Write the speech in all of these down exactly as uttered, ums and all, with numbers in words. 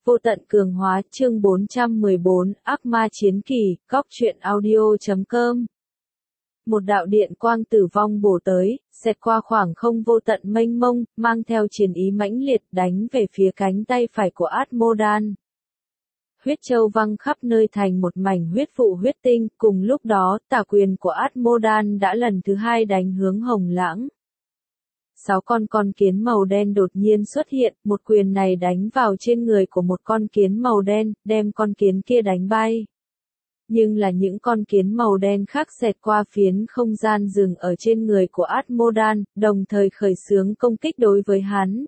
Vô tận cường hóa chương bốn trăm mười bốn Ác ma chiến kỳ, góc truyện audio chấm com. Một đạo điện quang tử vong bổ tới, xẹt qua khoảng không vô tận mênh mông, mang theo chiến ý mãnh liệt đánh về phía cánh tay phải của Atmodan. Huyết châu văng khắp nơi thành một mảnh huyết vụ huyết tinh, cùng lúc đó, tà quyền của Atmodan đã lần thứ hai đánh hướng Hồng Lãng. Sáu con con kiến màu đen đột nhiên xuất hiện, một quyền này đánh vào trên người của một con kiến màu đen, đem con kiến kia đánh bay. Nhưng là những con kiến màu đen khác xẹt qua phiến không gian dừng ở trên người của Atmodan, đồng thời khởi xướng công kích đối với hắn.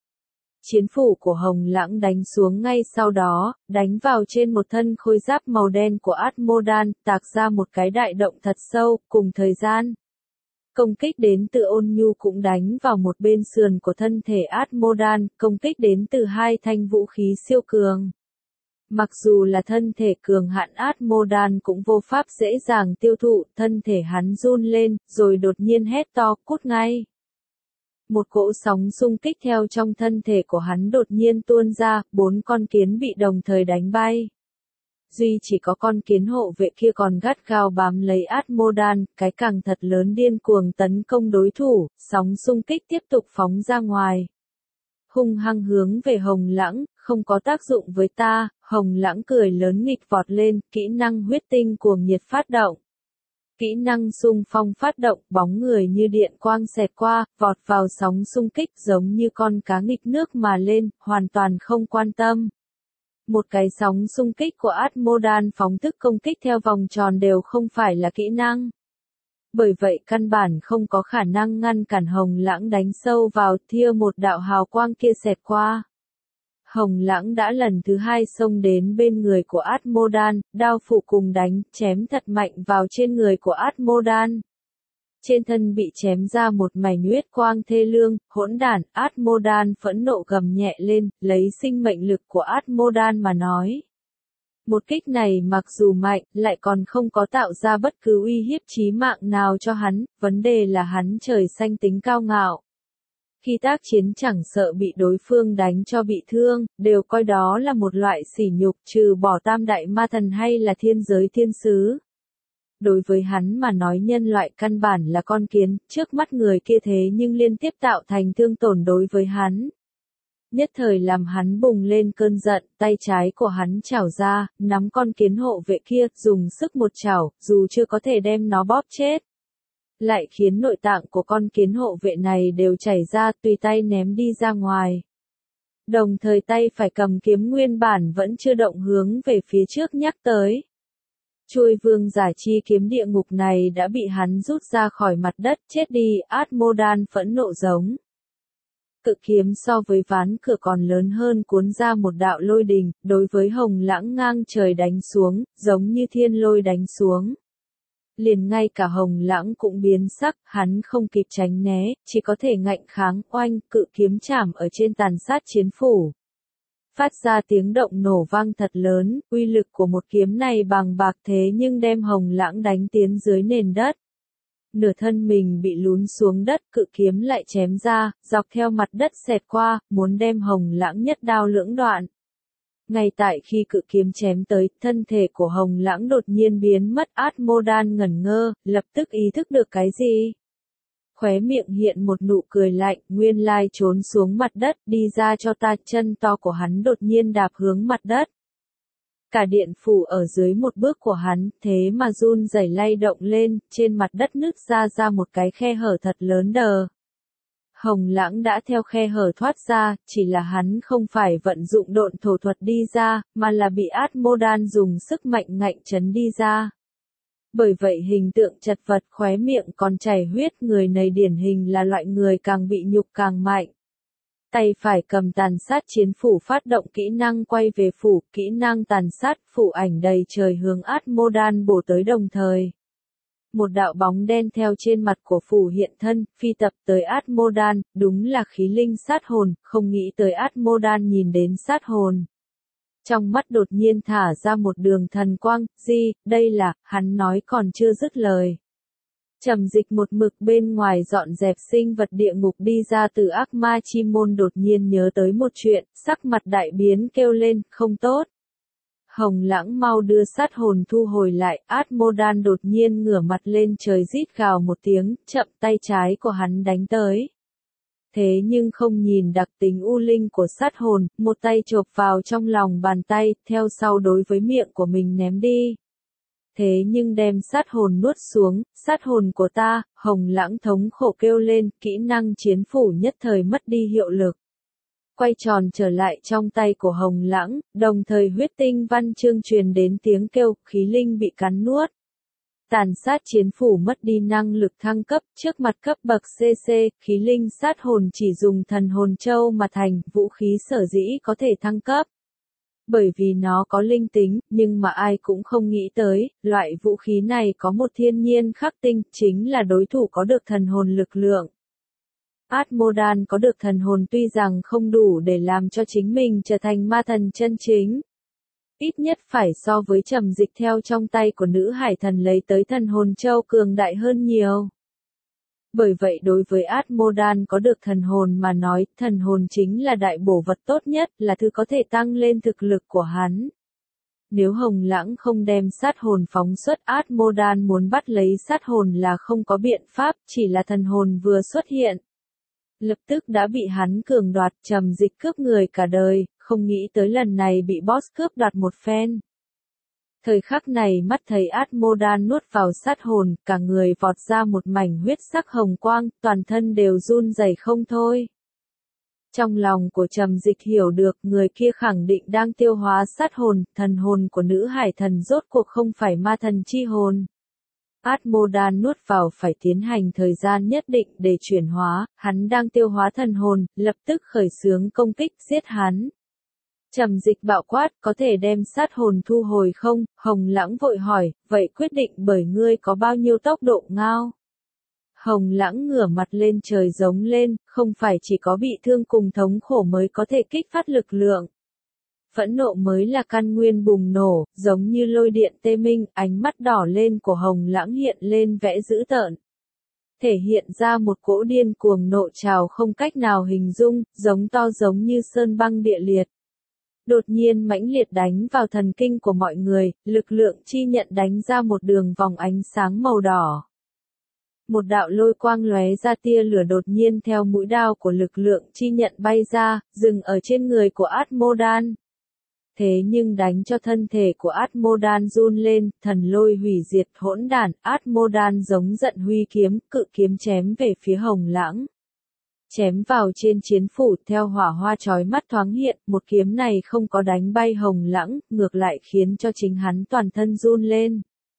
Chiến phủ của Hồng Lãng đánh xuống ngay sau đó, đánh vào trên một thân khôi giáp màu đen của Atmodan, tạc ra một cái đại động thật sâu, cùng thời gian. Công kích đến từ Ôn Nhu cũng đánh vào một bên sườn của thân thể Atmodan, công kích đến từ hai thanh vũ khí siêu cường. Mặc dù là thân thể cường hạn Atmodan cũng vô pháp dễ dàng tiêu thụ, thân thể hắn run lên, rồi đột nhiên hét to, cút ngay. Một cỗ sóng xung kích theo trong thân thể của hắn đột nhiên tuôn ra, bốn con kiến bị đồng thời đánh bay. Duy chỉ có con kiến hộ vệ kia còn gắt gao bám lấy Atmodan, cái càng thật lớn điên cuồng tấn công đối thủ, sóng xung kích tiếp tục phóng ra ngoài. Hung hăng hướng về Hồng Lãng, không có tác dụng với ta, Hồng Lãng cười lớn nghịch vọt lên, kỹ năng huyết tinh cuồng nhiệt phát động. Kỹ năng xung phong phát động, bóng người như điện quang xẹt qua, vọt vào sóng xung kích giống như con cá nghịch nước mà lên, hoàn toàn không quan tâm. Một cái sóng xung kích của Atmodan phóng thức công kích theo vòng tròn đều không phải là kỹ năng. Bởi vậy căn bản không có khả năng ngăn cản Hồng Lãng đánh sâu vào thia một đạo hào quang kia xẹt qua. Hồng Lãng đã lần thứ hai xông đến bên người của Atmodan, đao phụ cùng đánh, chém thật mạnh vào trên người của Atmodan. Trên thân bị chém ra một mảnh huyết quang thê lương, hỗn đản, Atmodan phẫn nộ gầm nhẹ lên, lấy sinh mệnh lực của Atmodan mà nói. Một kích này mặc dù mạnh, lại còn không có tạo ra bất cứ uy hiếp chí mạng nào cho hắn, vấn đề là hắn trời xanh tính cao ngạo. Khi tác chiến chẳng sợ bị đối phương đánh cho bị thương, đều coi đó là một loại sỉ nhục trừ bỏ tam đại ma thần hay là thiên giới thiên sứ. Đối với hắn mà nói nhân loại căn bản là con kiến, trước mắt người kia thế nhưng liên tiếp tạo thành thương tổn đối với hắn. Nhất thời làm hắn bùng lên cơn giận, tay trái của hắn chảo ra, nắm con kiến hộ vệ kia, dùng sức một chảo, dù chưa có thể đem nó bóp chết. Lại khiến nội tạng của con kiến hộ vệ này đều chảy ra, tùy tay ném đi ra ngoài. Đồng thời tay phải cầm kiếm nguyên bản vẫn chưa động hướng về phía trước nhắc tới. Chuôi vương giả chi kiếm địa ngục này đã bị hắn rút ra khỏi mặt đất, chết đi, Atmodan phẫn nộ giống. Cự kiếm so với ván cửa còn lớn hơn cuốn ra một đạo lôi đình, đối với Hồng Lãng ngang trời đánh xuống, giống như thiên lôi đánh xuống. Liền ngay cả Hồng Lãng cũng biến sắc, hắn không kịp tránh né, chỉ có thể ngạnh kháng, oanh, cự kiếm chạm ở trên tàn sát chiến phủ. Phát ra tiếng động nổ vang thật lớn, uy lực của một kiếm này bằng bạc thế nhưng đem Hồng Lãng đánh tiến dưới nền đất. Nửa thân mình bị lún xuống đất, cự kiếm lại chém ra, dọc theo mặt đất xẹt qua, muốn đem Hồng Lãng nhất đao lưỡng đoạn. Ngay tại khi cự kiếm chém tới, thân thể của Hồng Lãng đột nhiên biến mất, Atmodan ngẩn ngơ, lập tức ý thức được cái gì. Khóe miệng hiện một nụ cười lạnh, nguyên lai trốn xuống mặt đất, đi ra cho ta, chân to của hắn đột nhiên đạp hướng mặt đất. Cả điện phủ ở dưới một bước của hắn, thế mà run rẩy lay động lên, trên mặt đất nứt ra ra một cái khe hở thật lớn đờ. Hồng Lãng đã theo khe hở thoát ra, chỉ là hắn không phải vận dụng độn thổ thuật đi ra, mà là bị Atmodan dùng sức mạnh ngạnh chấn đi ra. Bởi vậy hình tượng chật vật, khóe miệng còn chảy huyết, người này điển hình là loại người càng bị nhục càng mạnh. Tay phải cầm tàn sát chiến phủ phát động kỹ năng quay về phủ, kỹ năng tàn sát, phủ ảnh đầy trời hướng Atmodan bổ tới đồng thời. Một đạo bóng đen theo trên mặt của phủ hiện thân, phi tập tới Atmodan, đúng là khí linh sát hồn, không nghĩ tới Atmodan nhìn đến sát hồn. Trong mắt đột nhiên thả ra một đường thần quang, gì, đây là, hắn nói còn chưa dứt lời. Trầm Dịch một mực bên ngoài dọn dẹp sinh vật địa ngục đi ra từ ác ma chi môn đột nhiên nhớ tới một chuyện, sắc mặt đại biến kêu lên, không tốt. Hồng Lãng mau đưa sát hồn thu hồi lại, Atmodan đột nhiên ngửa mặt lên trời rít gào một tiếng, chậm tay trái của hắn đánh tới. Thế nhưng không nhìn đặc tính u linh của sát hồn, một tay chộp vào trong lòng bàn tay, theo sau đối với miệng của mình ném đi. Thế nhưng đem sát hồn nuốt xuống, sát hồn của ta, Hồng Lãng thống khổ kêu lên, kỹ năng chiến phủ nhất thời mất đi hiệu lực. Quay tròn trở lại trong tay của Hồng Lãng, đồng thời huyết tinh văn chương truyền đến tiếng kêu, khí linh bị cắn nuốt. Tàn sát chiến phủ mất đi năng lực thăng cấp, trước mặt cấp bậc xê xê, khí linh sát hồn chỉ dùng thần hồn châu mà thành, vũ khí sở dĩ có thể thăng cấp. Bởi vì nó có linh tính, nhưng mà ai cũng không nghĩ tới, loại vũ khí này có một thiên nhiên khắc tinh, chính là đối thủ có được thần hồn lực lượng. Atmodan có được thần hồn tuy rằng không đủ để làm cho chính mình trở thành ma thần chân chính. Ít nhất phải so với Trầm Dịch theo trong tay của nữ hải thần lấy tới thần hồn châu cường đại hơn nhiều. Bởi vậy đối với Atmodan có được thần hồn mà nói, thần hồn chính là đại bổ vật tốt nhất, là thứ có thể tăng lên thực lực của hắn. Nếu Hồng Lãng không đem sát hồn phóng xuất, Atmodan muốn bắt lấy sát hồn là không có biện pháp, chỉ là thần hồn vừa xuất hiện. Lập tức đã bị hắn cường đoạt. Trầm Dịch cướp người cả đời, không nghĩ tới lần này bị boss cướp đoạt một phen. Thời khắc này mắt thấy Atmodan nuốt vào sát hồn, cả người vọt ra một mảnh huyết sắc hồng quang, toàn thân đều run rẩy không thôi. Trong lòng của Trầm Dịch hiểu được người kia khẳng định đang tiêu hóa sát hồn, thần hồn của nữ hải thần rốt cuộc không phải ma thần chi hồn. Atmodan nuốt vào phải tiến hành thời gian nhất định để chuyển hóa, hắn đang tiêu hóa thần hồn, lập tức khởi xướng công kích giết hắn. Trầm Dịch bạo quát, có thể đem sát hồn thu hồi không? Hồng Lãng vội hỏi, vậy quyết định bởi ngươi có bao nhiêu tốc độ ngao? Hồng Lãng ngửa mặt lên trời giống lên, không phải chỉ có bị thương cùng thống khổ mới có thể kích phát lực lượng. Phẫn nộ mới là căn nguyên bùng nổ, giống như lôi điện tê minh, ánh mắt đỏ lên của Hồng Lãng hiện lên vẻ dữ tợn. Thể hiện ra một cỗ điên cuồng nộ trào không cách nào hình dung, giống to giống như sơn băng địa liệt. Đột nhiên mãnh liệt đánh vào thần kinh của mọi người, lực lượng chi nhận đánh ra một đường vòng ánh sáng màu đỏ. Một đạo lôi quang lóe ra, tia lửa đột nhiên theo mũi đao của lực lượng chi nhận bay ra, dừng ở trên người của Atmodan. Thế nhưng đánh cho thân thể của Atmodan run lên, thần lôi hủy diệt hỗn đản, Atmodan giống giận huy kiếm, cự kiếm chém về phía Hồng Lãng. Chém vào trên chiến phủ, theo hỏa hoa chói mắt thoáng hiện, một kiếm này không có đánh bay Hồng Lãng, ngược lại khiến cho chính hắn toàn thân run lên.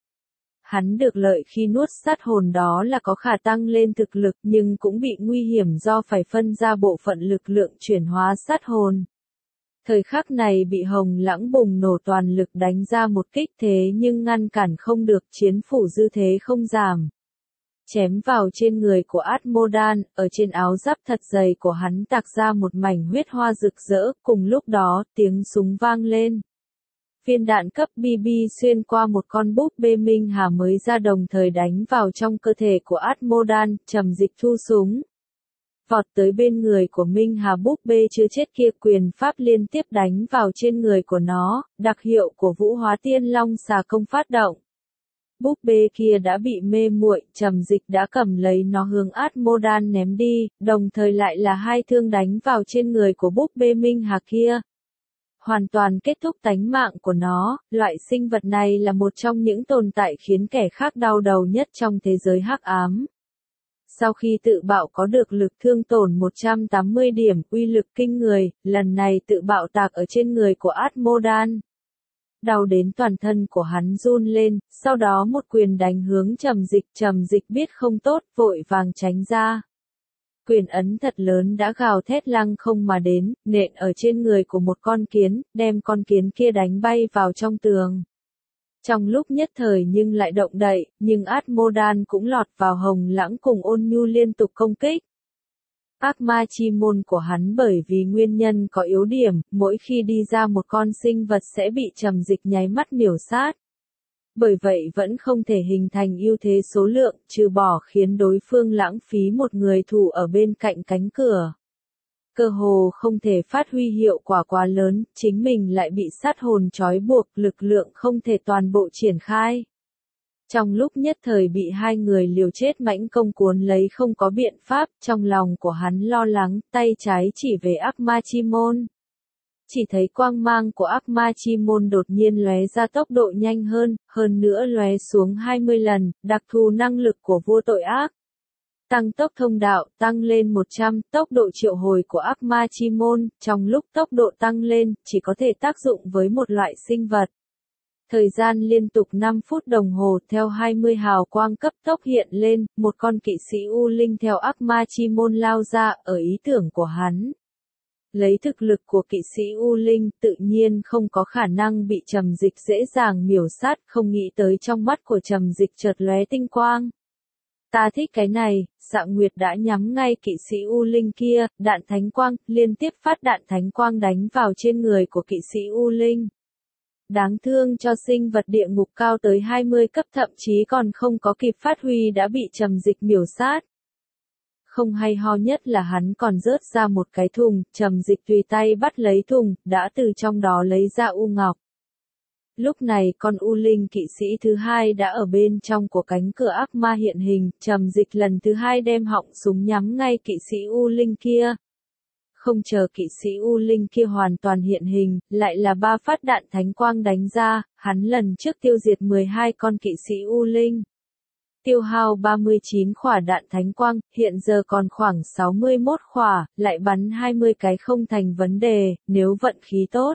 Hắn được lợi khi nuốt sát hồn đó là có khả tăng lên thực lực, nhưng cũng bị nguy hiểm do phải phân ra bộ phận lực lượng chuyển hóa sát hồn. Thời khắc này bị Hồng Lãng bùng nổ toàn lực đánh ra một kích, thế nhưng ngăn cản không được, chiến phủ dư thế không giảm. Chém vào trên người của Atmodan, ở trên áo giáp thật dày của hắn tạc ra một mảnh huyết hoa rực rỡ, cùng lúc đó, tiếng súng vang lên. Viên đạn cấp bê bê xuyên qua một con búp bê Minh Hà mới ra đồng thời đánh vào trong cơ thể của Atmodan, Trầm Dịch thu súng. Vọt tới bên người của Minh Hà búp bê chưa chết kia, quyền pháp liên tiếp đánh vào trên người của nó, đặc hiệu của Vũ Hóa Tiên Long xà công phát động. Búp bê kia đã bị mê muội, Trầm Dịch đã cầm lấy nó hướng Atmodan ném đi, đồng thời lại là hai thương đánh vào trên người của búp bê Minh Hà kia. Hoàn toàn kết thúc tánh mạng của nó, loại sinh vật này là một trong những tồn tại khiến kẻ khác đau đầu nhất trong thế giới hắc ám. Sau khi tự bạo có được lực thương tổn một trăm tám mươi điểm, uy lực kinh người, lần này tự bạo tạc ở trên người của Atmodan. Đau đến toàn thân của hắn run lên, sau đó một quyền đánh hướng Trầm Dịch, Trầm Dịch biết không tốt, vội vàng tránh ra. Quyền ấn thật lớn đã gào thét lăng không mà đến, nện ở trên người của một con kiến, đem con kiến kia đánh bay vào trong tường. Trong lúc nhất thời nhưng lại động đậy, nhưng Atmodan cũng lọt vào Hồng Lãng cùng Ôn Nhu liên tục công kích. Ác ma chi môn của hắn bởi vì nguyên nhân có yếu điểm, mỗi khi đi ra một con sinh vật sẽ bị Trầm Dịch nháy mắt miểu sát. Bởi vậy vẫn không thể hình thành ưu thế số lượng, trừ bỏ khiến đối phương lãng phí một người thủ ở bên cạnh cánh cửa. Cơ hồ không thể phát huy hiệu quả quá lớn, chính mình lại bị sát hồn trói buộc, lực lượng không thể toàn bộ triển khai. Trong lúc nhất thời bị hai người liều chết mãnh công cuốn lấy không có biện pháp, trong lòng của hắn lo lắng, tay trái chỉ về ác ma chi môn. Chỉ thấy quang mang của ác ma chi môn đột nhiên lóe ra tốc độ nhanh hơn, hơn nữa lóe xuống hai mươi lần, đặc thù năng lực của vua tội ác. Tăng tốc thông đạo, tăng lên một trăm, tốc độ triệu hồi của ác ma chi môn, trong lúc tốc độ tăng lên, chỉ có thể tác dụng với một loại sinh vật. Thời gian liên tục năm phút đồng hồ theo hai mươi hào quang cấp tốc hiện lên, một con kỵ sĩ U Linh theo ác ma chi môn lao ra ở ý tưởng của hắn. Lấy thực lực của kỵ sĩ U Linh tự nhiên không có khả năng bị Trầm Dịch dễ dàng miểu sát, không nghĩ tới trong mắt của Trầm Dịch chợt lóe tinh quang. Ta thích cái này, Dạ Nguyệt đã nhắm ngay kỵ sĩ U Linh kia, đạn thánh quang, liên tiếp phát đạn thánh quang đánh vào trên người của kỵ sĩ U Linh. Đáng thương cho sinh vật địa ngục cao tới hai mươi cấp thậm chí còn không có kịp phát huy đã bị Trầm Dịch miểu sát. Không hay ho nhất là hắn còn rớt ra một cái thùng, Trầm Dịch tùy tay bắt lấy thùng, đã từ trong đó lấy ra u ngọc. Lúc này con U Linh kỵ sĩ thứ hai đã ở bên trong của cánh cửa ác ma hiện hình, Trầm Dịch lần thứ hai đem họng súng nhắm ngay kỵ sĩ U Linh kia. Không chờ kỵ sĩ U Linh kia hoàn toàn hiện hình, lại là ba phát đạn thánh quang đánh ra, hắn lần trước tiêu diệt mười hai con kỵ sĩ U Linh. Tiêu hao ba mươi chín khỏa đạn thánh quang, hiện giờ còn khoảng sáu mươi mốt khỏa, lại bắn hai mươi cái không thành vấn đề, nếu vận khí tốt.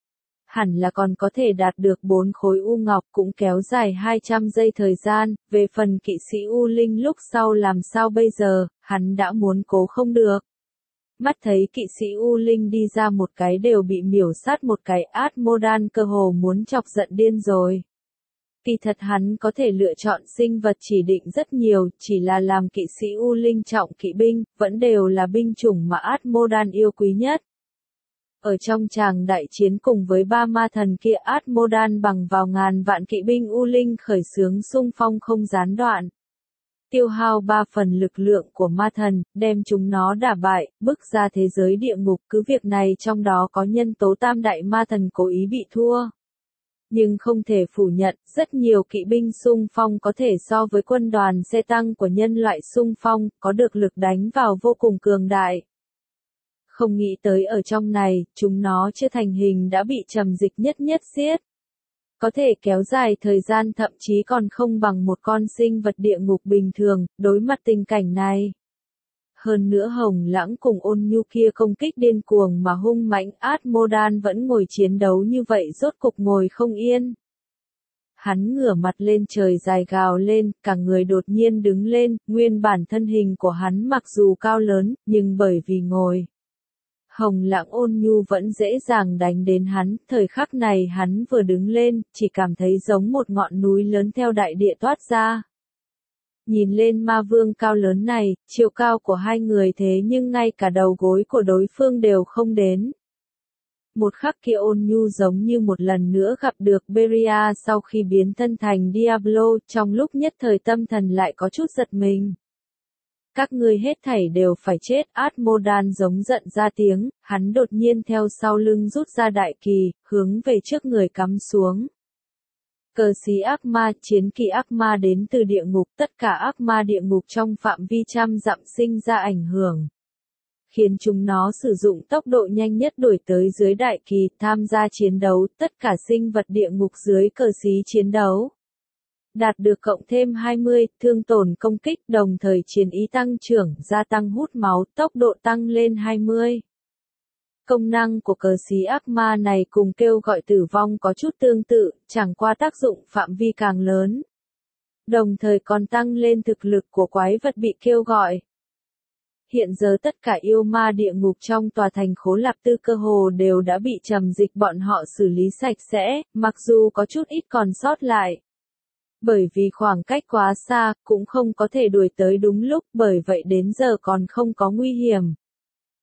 Hẳn là còn có thể đạt được bốn khối u ngọc cũng kéo dài hai trăm giây thời gian, về phần kỵ sĩ U Linh lúc sau làm sao bây giờ, hắn đã muốn cố không được. Mắt thấy kỵ sĩ U Linh đi ra một cái đều bị miểu sát một cái, Atmodan cơ hồ muốn chọc giận điên rồi. Kỳ thật hắn có thể lựa chọn sinh vật chỉ định rất nhiều, chỉ là làm kỵ sĩ U Linh trọng kỵ binh, vẫn đều là binh chủng mà Atmodan yêu quý nhất. Ở trong tràng đại chiến cùng với ba ma thần kia, Atmodan bằng vào ngàn vạn kỵ binh U Linh khởi xướng xung phong không gián đoạn. Tiêu hao ba phần lực lượng của ma thần, đem chúng nó đả bại, bước ra thế giới địa ngục, cứ việc này trong đó có nhân tố tam đại ma thần cố ý bị thua. Nhưng không thể phủ nhận, rất nhiều kỵ binh xung phong có thể so với quân đoàn xe tăng của nhân loại xung phong, có được lực đánh vào vô cùng cường đại. Không nghĩ tới ở trong này, chúng nó chưa thành hình đã bị Trầm Dịch nhất nhất giết. Có thể kéo dài thời gian thậm chí còn không bằng một con sinh vật địa ngục bình thường, đối mặt tình cảnh này. Hơn nữa Hồng Lãng cùng Ôn Nhu kia công kích điên cuồng mà hung mãnh, Atmodan vẫn ngồi chiến đấu như vậy rốt cục ngồi không yên. Hắn ngửa mặt lên trời dài gào lên, cả người đột nhiên đứng lên, nguyên bản thân hình của hắn mặc dù cao lớn, nhưng bởi vì ngồi. Hồng Lãng Ôn Nhu vẫn dễ dàng đánh đến hắn, thời khắc này hắn vừa đứng lên, chỉ cảm thấy giống một ngọn núi lớn theo đại địa toát ra. Nhìn lên ma vương cao lớn này, chiều cao của hai người thế nhưng ngay cả đầu gối của đối phương đều không đến. Một khắc kia Ôn Nhu giống như một lần nữa gặp được Beria sau khi biến thân thành Diablo, trong lúc nhất thời tâm thần lại có chút giật mình. Các ngươi hết thảy đều phải chết, Atmodan giống giận ra tiếng, hắn đột nhiên theo sau lưng rút ra đại kỳ, hướng về trước người cắm xuống. Cờ xí ác ma, chiến kỳ ác ma đến từ địa ngục, tất cả ác ma địa ngục trong phạm vi trăm dặm sinh ra ảnh hưởng. Khiến chúng nó sử dụng tốc độ nhanh nhất đuổi tới dưới đại kỳ, tham gia chiến đấu, tất cả sinh vật địa ngục dưới cờ xí chiến đấu. Đạt được cộng thêm hai mươi, thương tổn công kích, đồng thời chiến ý tăng trưởng, gia tăng hút máu, tốc độ tăng lên hai mươi. Công năng của cờ xí ác ma này cùng kêu gọi tử vong có chút tương tự, chẳng qua tác dụng phạm vi càng lớn. Đồng thời còn tăng lên thực lực của quái vật bị kêu gọi. Hiện giờ tất cả yêu ma địa ngục trong tòa thành Khố Lạp Tư cơ hồ đều đã bị Trầm Dịch bọn họ xử lý sạch sẽ, mặc dù có chút ít còn sót lại. Bởi vì khoảng cách quá xa, cũng không có thể đuổi tới đúng lúc, bởi vậy đến giờ còn không có nguy hiểm.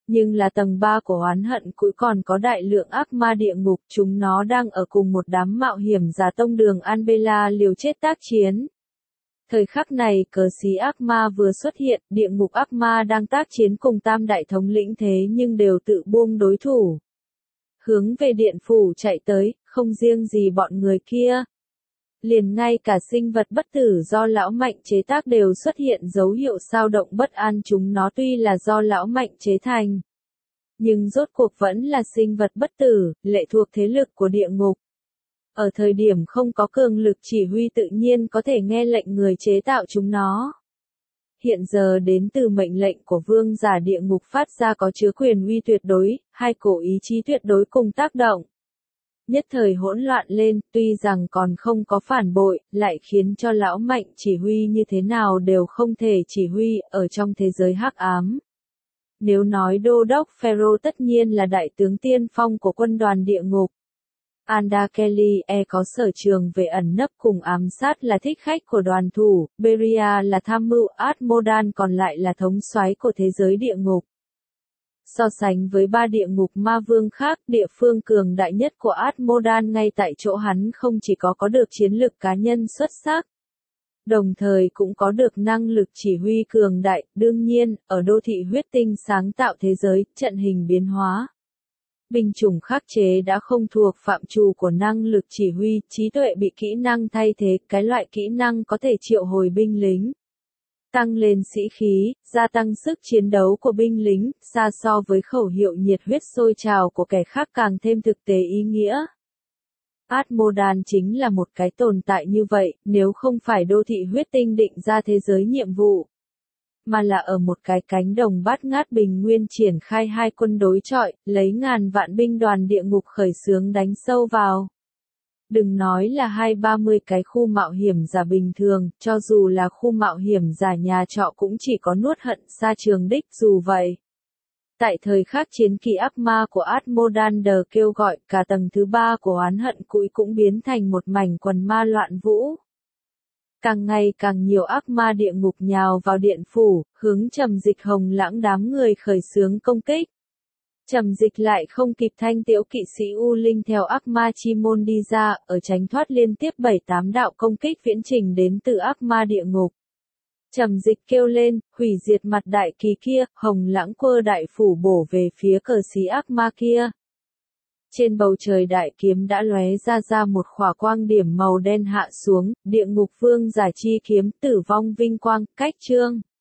Nhưng là tầng ba của oán hận cuối còn có đại lượng ác ma địa ngục, chúng nó đang ở cùng một đám mạo hiểm giả tông đường An-bê-la liều chết tác chiến. Thời khắc này cờ xí ác ma vừa xuất hiện, địa ngục ác ma đang tác chiến cùng tam đại thống lĩnh thế nhưng đều tự buông đối thủ. Hướng về điện phủ chạy tới, không riêng gì bọn người kia. Liền ngay cả sinh vật bất tử do lão mạnh chế tác đều xuất hiện dấu hiệu dao động bất an, chúng nó tuy là do lão mạnh chế thành. Nhưng rốt cuộc vẫn là sinh vật bất tử, lệ thuộc thế lực của địa ngục. Ở thời điểm không có cường lực chỉ huy tự nhiên có thể nghe lệnh người chế tạo chúng nó. Hiện giờ đến từ mệnh lệnh của vương giả địa ngục phát ra có chứa quyền uy tuyệt đối, hai cổ ý chí tuyệt đối cùng tác động. Nhất thời hỗn loạn lên, tuy rằng còn không có phản bội, lại khiến cho lão mạnh chỉ huy như thế nào đều không thể chỉ huy ở trong thế giới hắc ám. Nếu nói đô đốc Pharaoh tất nhiên là đại tướng tiên phong của quân đoàn địa ngục. Anda Kelly e có sở trường về ẩn nấp cùng ám sát là thích khách của đoàn thủ, Beria là tham mưu, Atmodan còn lại là thống soái của thế giới địa ngục. So sánh với ba địa ngục ma vương khác, địa phương cường đại nhất của Atmodan ngay tại chỗ hắn không chỉ có có được chiến lực cá nhân xuất sắc, đồng thời cũng có được năng lực chỉ huy cường đại, đương nhiên, ở đô thị huyết tinh sáng tạo thế giới, trận hình biến hóa. Binh chủng khắc chế đã không thuộc phạm trù của năng lực chỉ huy, trí tuệ bị kỹ năng thay thế, cái loại kỹ năng có thể triệu hồi binh lính. Tăng lên sĩ khí, gia tăng sức chiến đấu của binh lính, xa so với khẩu hiệu nhiệt huyết sôi trào của kẻ khác càng thêm thực tế ý nghĩa. Atmodan chính là một cái tồn tại như vậy, nếu không phải đô thị huyết tinh định ra thế giới nhiệm vụ, mà là ở một cái cánh đồng bát ngát bình nguyên triển khai hai quân đối chọi, lấy ngàn vạn binh đoàn địa ngục khởi xướng đánh sâu vào. Đừng nói là hai ba mươi cái khu mạo hiểm giả bình thường, cho dù là khu mạo hiểm giả nhà trọ cũng chỉ có nuốt hận xa trường đích dù vậy. Tại thời khắc chiến kỳ ác ma của Atmodan kêu gọi, cả tầng thứ ba của oán hận cũi cũng biến thành một mảnh quần ma loạn vũ. Càng ngày càng nhiều ác ma địa ngục nhào vào điện phủ, hướng Trầm Dịch Hồng Lãng đám người khởi xướng công kích. Trầm Dịch lại không kịp thanh tiễu kỵ sĩ U Linh theo ác ma chi môn đi ra, ở tránh thoát liên tiếp bảy tám đạo công kích viễn trình đến từ ác ma địa ngục. Trầm Dịch kêu lên, hủy diệt mặt đại kỳ kia, Hồng Lãng quơ đại phủ bổ về phía cờ xí ác ma kia. Trên bầu trời đại kiếm đã lóe ra ra một khỏa quang điểm màu đen hạ xuống, địa ngục vương giả chi kiếm tử vong vinh quang, cách chương.